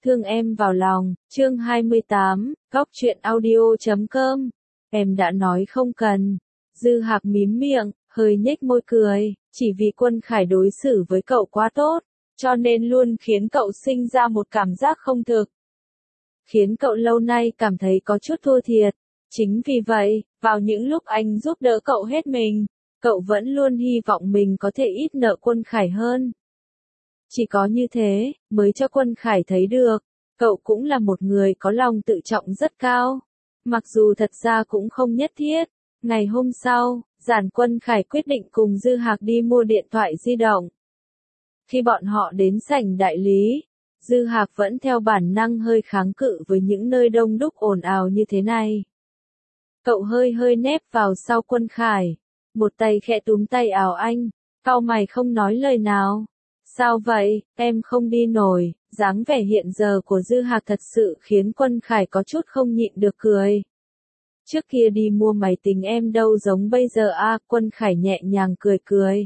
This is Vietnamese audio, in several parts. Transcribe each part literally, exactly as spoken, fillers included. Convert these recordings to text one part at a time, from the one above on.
Thương em vào lòng, chương hai mươi tám, góc truyện audio chấm com. Em đã nói không cần. Dư Hạc mím miệng, hơi nhếch môi cười, chỉ vì Quân Khải đối xử với cậu quá tốt, cho nên luôn khiến cậu sinh ra một cảm giác không thực. Khiến cậu lâu nay cảm thấy có chút thua thiệt. Chính vì vậy, vào những lúc anh giúp đỡ cậu hết mình, cậu vẫn luôn hy vọng mình có thể ít nợ Quân Khải hơn. Chỉ có như thế, mới cho Quân Khải thấy được, cậu cũng là một người có lòng tự trọng rất cao. Mặc dù thật ra cũng không nhất thiết. Ngày hôm sau, Giản Quân Khải quyết định cùng Dư Hạc đi mua điện thoại di động. Khi bọn họ đến sảnh đại lý, Dư Hạc vẫn theo bản năng hơi kháng cự với những nơi đông đúc ồn ào như thế này. Cậu hơi hơi nép vào sau Quân Khải, một tay khẽ túm tay áo anh, cau mày không nói lời nào. Sao vậy, em không đi nổi, dáng vẻ hiện giờ của Dư Hạc thật sự khiến Quân Khải có chút không nhịn được cười. Trước kia đi mua máy tính em đâu giống bây giờ à, Quân Khải nhẹ nhàng cười cười.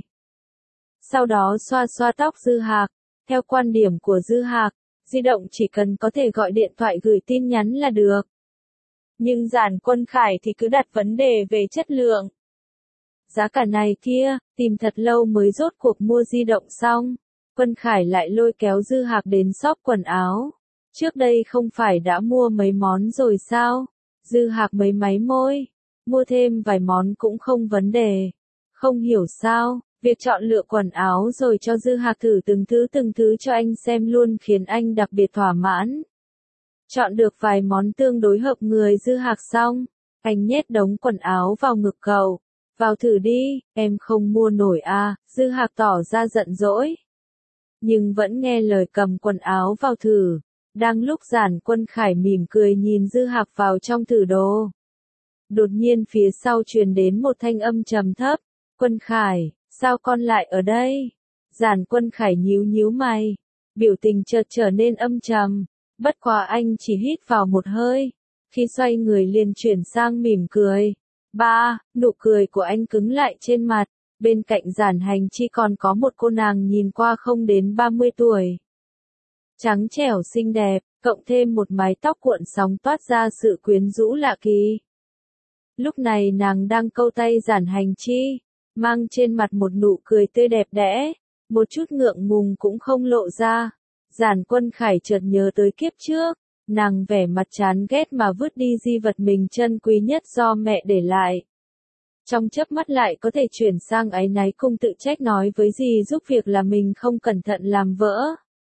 Sau đó xoa xoa tóc Dư Hạc, theo quan điểm của Dư Hạc, di động chỉ cần có thể gọi điện thoại gửi tin nhắn là được. Nhưng Giản Quân Khải thì cứ đặt vấn đề về chất lượng. Giá cả này kia, tìm thật lâu mới rốt cuộc mua di động xong. Quân Khải lại lôi kéo Dư Hạc đến shop quần áo. Trước đây không phải đã mua mấy món rồi sao? Dư Hạc mấy máy môi. Mua thêm vài món cũng không vấn đề. Không hiểu sao, việc chọn lựa quần áo rồi cho Dư Hạc thử từng thứ từng thứ cho anh xem luôn khiến anh đặc biệt thỏa mãn. Chọn được vài món tương đối hợp người Dư Hạc xong, anh nhét đống quần áo vào ngực cậu. Vào thử đi, em không mua nổi à, Dư Hạc tỏ ra giận dỗi. Nhưng vẫn nghe lời cầm quần áo vào thử. Đang lúc Giản Quân Khải mỉm cười nhìn Dư Hạc vào trong thử đồ. Đột nhiên phía sau truyền đến một thanh âm trầm thấp. Quân Khải, sao con lại ở đây? Giản Quân Khải nhíu nhíu mày. Biểu tình chợt trở nên âm trầm. Bất quá anh chỉ hít vào một hơi. Khi xoay người liền chuyển sang mỉm cười. Ba, nụ cười của anh cứng lại trên mặt. Bên cạnh Giản Hành Chi còn có một cô nàng nhìn qua không đến ba mươi tuổi. Trắng trẻo xinh đẹp, cộng thêm một mái tóc cuộn sóng toát ra sự quyến rũ lạ kỳ. Lúc này nàng đang câu tay Giản Hành Chi, mang trên mặt một nụ cười tươi đẹp đẽ, một chút ngượng ngùng cũng không lộ ra. Giản Quân Khải chợt nhớ tới kiếp trước, nàng vẻ mặt chán ghét mà vứt đi di vật mình trân quý nhất do mẹ để lại. Trong chớp mắt lại có thể chuyển sang áy náy cùng tự trách nói với dì giúp việc là mình không cẩn thận làm vỡ.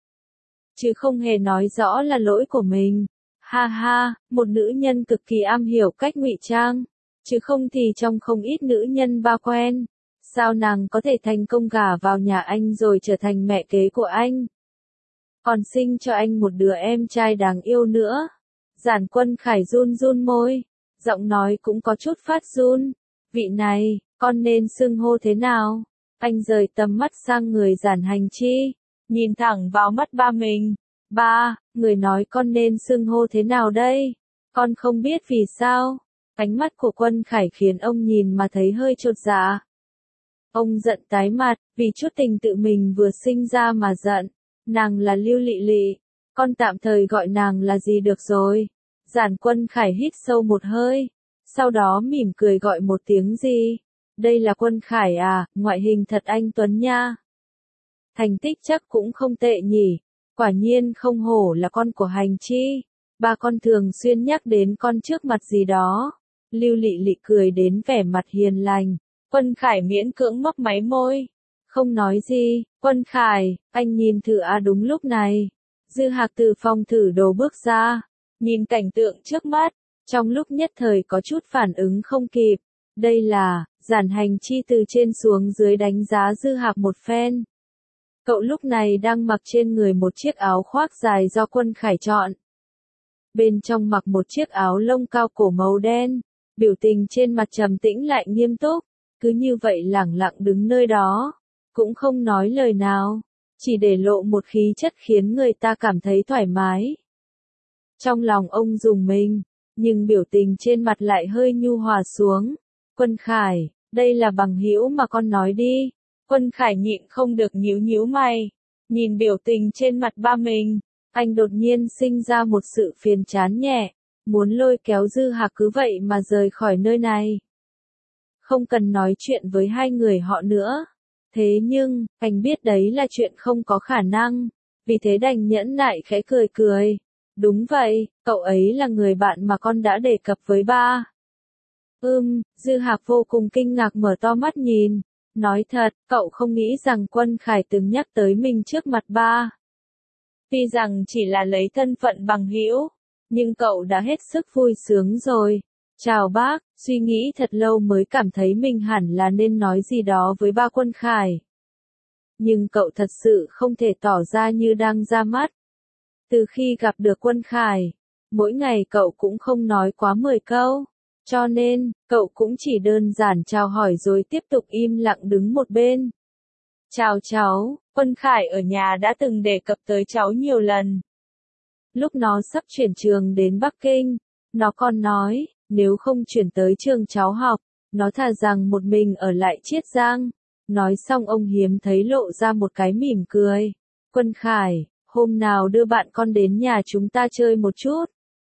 Chứ không hề nói rõ là lỗi của mình. Ha ha, một nữ nhân cực kỳ am hiểu cách ngụy trang. Chứ không thì trong không ít nữ nhân ba quen. Sao nàng có thể thành công gả vào nhà anh rồi trở thành mẹ kế của anh? Còn sinh cho anh một đứa em trai đáng yêu nữa. Giản Quân Khải run run môi. Giọng nói cũng có chút phát run. Vị này, con nên xưng hô thế nào? Anh rời tầm mắt sang người Giản Hành Chi, nhìn thẳng vào mắt ba mình. Ba, người nói con nên xưng hô thế nào đây? Con không biết vì sao. Ánh mắt của Quân Khải khiến ông nhìn mà thấy hơi chột dạ. Ông giận tái mặt, vì chút tình tự mình vừa sinh ra mà giận. Nàng là Lưu Lị Lị, con tạm thời gọi nàng là gì được rồi. Giản Quân Khải hít sâu một hơi. Sau đó mỉm cười gọi một tiếng gì. Đây là Quân Khải à, ngoại hình thật anh tuấn nha. Thành tích chắc cũng không tệ nhỉ. Quả nhiên không hổ là con của Hành Chi. Ba con thường xuyên nhắc đến con trước mặt gì đó. Lưu Lị Lị cười đến vẻ mặt hiền lành. Quân Khải miễn cưỡng mấp máy môi. Không nói gì. Quân Khải, anh nhìn thử à. Đúng lúc này, Dư Hạc từ phòng thử đồ bước ra. Nhìn cảnh tượng trước mắt. Trong lúc nhất thời có chút phản ứng không kịp. Đây là, Giản Hành Chi từ trên xuống dưới đánh giá Dư Hạc một phen. Cậu lúc này đang mặc trên người một chiếc áo khoác dài do Quân Khải chọn. Bên trong mặc một chiếc áo lông cao cổ màu đen. Biểu tình trên mặt trầm tĩnh lại nghiêm túc. Cứ như vậy lẳng lặng đứng nơi đó. Cũng không nói lời nào. Chỉ để lộ một khí chất khiến người ta cảm thấy thoải mái. Trong lòng ông rùng mình. Nhưng biểu tình trên mặt lại hơi nhu hòa xuống. Quân Khải, đây là bằng hữu mà con nói đi. Quân Khải nhịn không được nhíu nhíu mày. Nhìn biểu tình trên mặt ba mình. Anh đột nhiên sinh ra một sự phiền chán nhẹ, muốn lôi kéo Dư Hạc cứ vậy mà rời khỏi nơi này. Không cần nói chuyện với hai người họ nữa. Thế nhưng, anh biết đấy là chuyện không có khả năng, vì thế đành nhẫn nại khẽ cười cười. Đúng vậy, cậu ấy là người bạn mà con đã đề cập với ba. Ừm, Dư Hạc vô cùng kinh ngạc mở to mắt nhìn. Nói thật, cậu không nghĩ rằng Quân Khải từng nhắc tới mình trước mặt ba. Tuy rằng chỉ là lấy thân phận bằng hữu, nhưng cậu đã hết sức vui sướng rồi. Chào bác, suy nghĩ thật lâu mới cảm thấy mình hẳn là nên nói gì đó với ba Quân Khải. Nhưng cậu thật sự không thể tỏ ra như đang ra mắt. Từ khi gặp được Quân Khải, mỗi ngày cậu cũng không nói quá mười câu. Cho nên, cậu cũng chỉ đơn giản chào hỏi rồi tiếp tục im lặng đứng một bên. Chào cháu, Quân Khải ở nhà đã từng đề cập tới cháu nhiều lần. Lúc nó sắp chuyển trường đến Bắc Kinh, nó còn nói, nếu không chuyển tới trường cháu học, nó thà rằng một mình ở lại Chiết Giang. Nói xong ông hiếm thấy lộ ra một cái mỉm cười. Quân Khải, hôm nào đưa bạn con đến nhà chúng ta chơi một chút.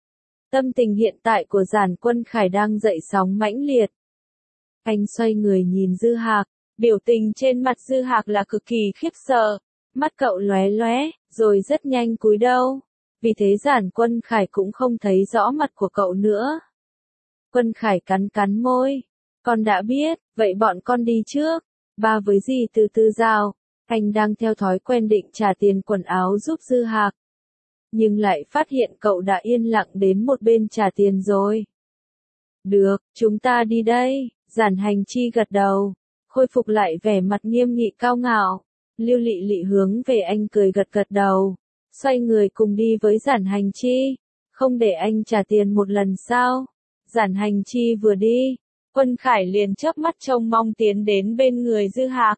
Tâm tình hiện tại của Giản Quân Khải đang dậy sóng mãnh liệt. Anh xoay người nhìn Dư Hạc, biểu tình trên mặt Dư Hạc là cực kỳ khiếp sợ, mắt cậu lóe lóe, rồi rất nhanh cúi đầu. Vì thế Giản Quân Khải cũng không thấy rõ mặt của cậu nữa. Quân Khải cắn cắn môi, con đã biết, vậy bọn con đi trước. Ba với dì từ từ rào, anh đang theo thói quen định trả tiền quần áo giúp Dư Hạc. Nhưng lại phát hiện cậu đã yên lặng đến một bên trả tiền rồi. Được, chúng ta đi đây, Giản Hành Chi gật đầu, khôi phục lại vẻ mặt nghiêm nghị cao ngạo. Lưu Lị Lị hướng về anh cười gật gật đầu, xoay người cùng đi với Giản Hành Chi. Không để anh trả tiền một lần sao? Giản Hành Chi vừa đi, Quân Khải liền chớp mắt trông mong tiến đến bên người Dư Hạc.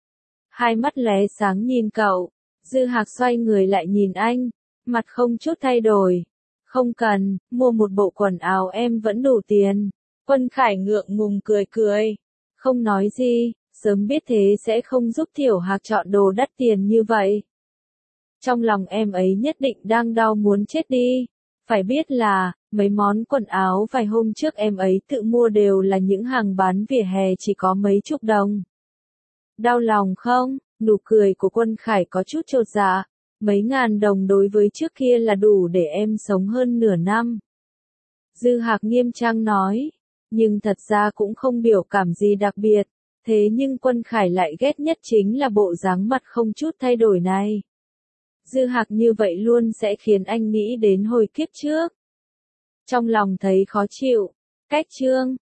Hai mắt lóe sáng nhìn cậu, Dư Hạc xoay người lại nhìn anh, mặt không chút thay đổi. Không cần, mua một bộ quần áo em vẫn đủ tiền. Quân Khải ngượng ngùng cười cười. Không nói gì, sớm biết thế sẽ không giúp Tiểu Hạc chọn đồ đắt tiền như vậy. Trong lòng em ấy nhất định đang đau muốn chết đi. Phải biết là, mấy món quần áo vài hôm trước em ấy tự mua đều là những hàng bán vỉa hè chỉ có mấy chục đồng. Đau lòng không? Nụ cười của Quân Khải có chút chột dạ. Mấy ngàn đồng đối với trước kia là đủ để em sống hơn nửa năm. Dư Hạc nghiêm trang nói, nhưng thật ra cũng không biểu cảm gì đặc biệt, thế nhưng Quân Khải lại ghét nhất chính là bộ dáng mặt không chút thay đổi này. Dư Hạc như vậy luôn sẽ khiến anh nghĩ đến hồi kiếp trước. Trong lòng thấy khó chịu, cách chương.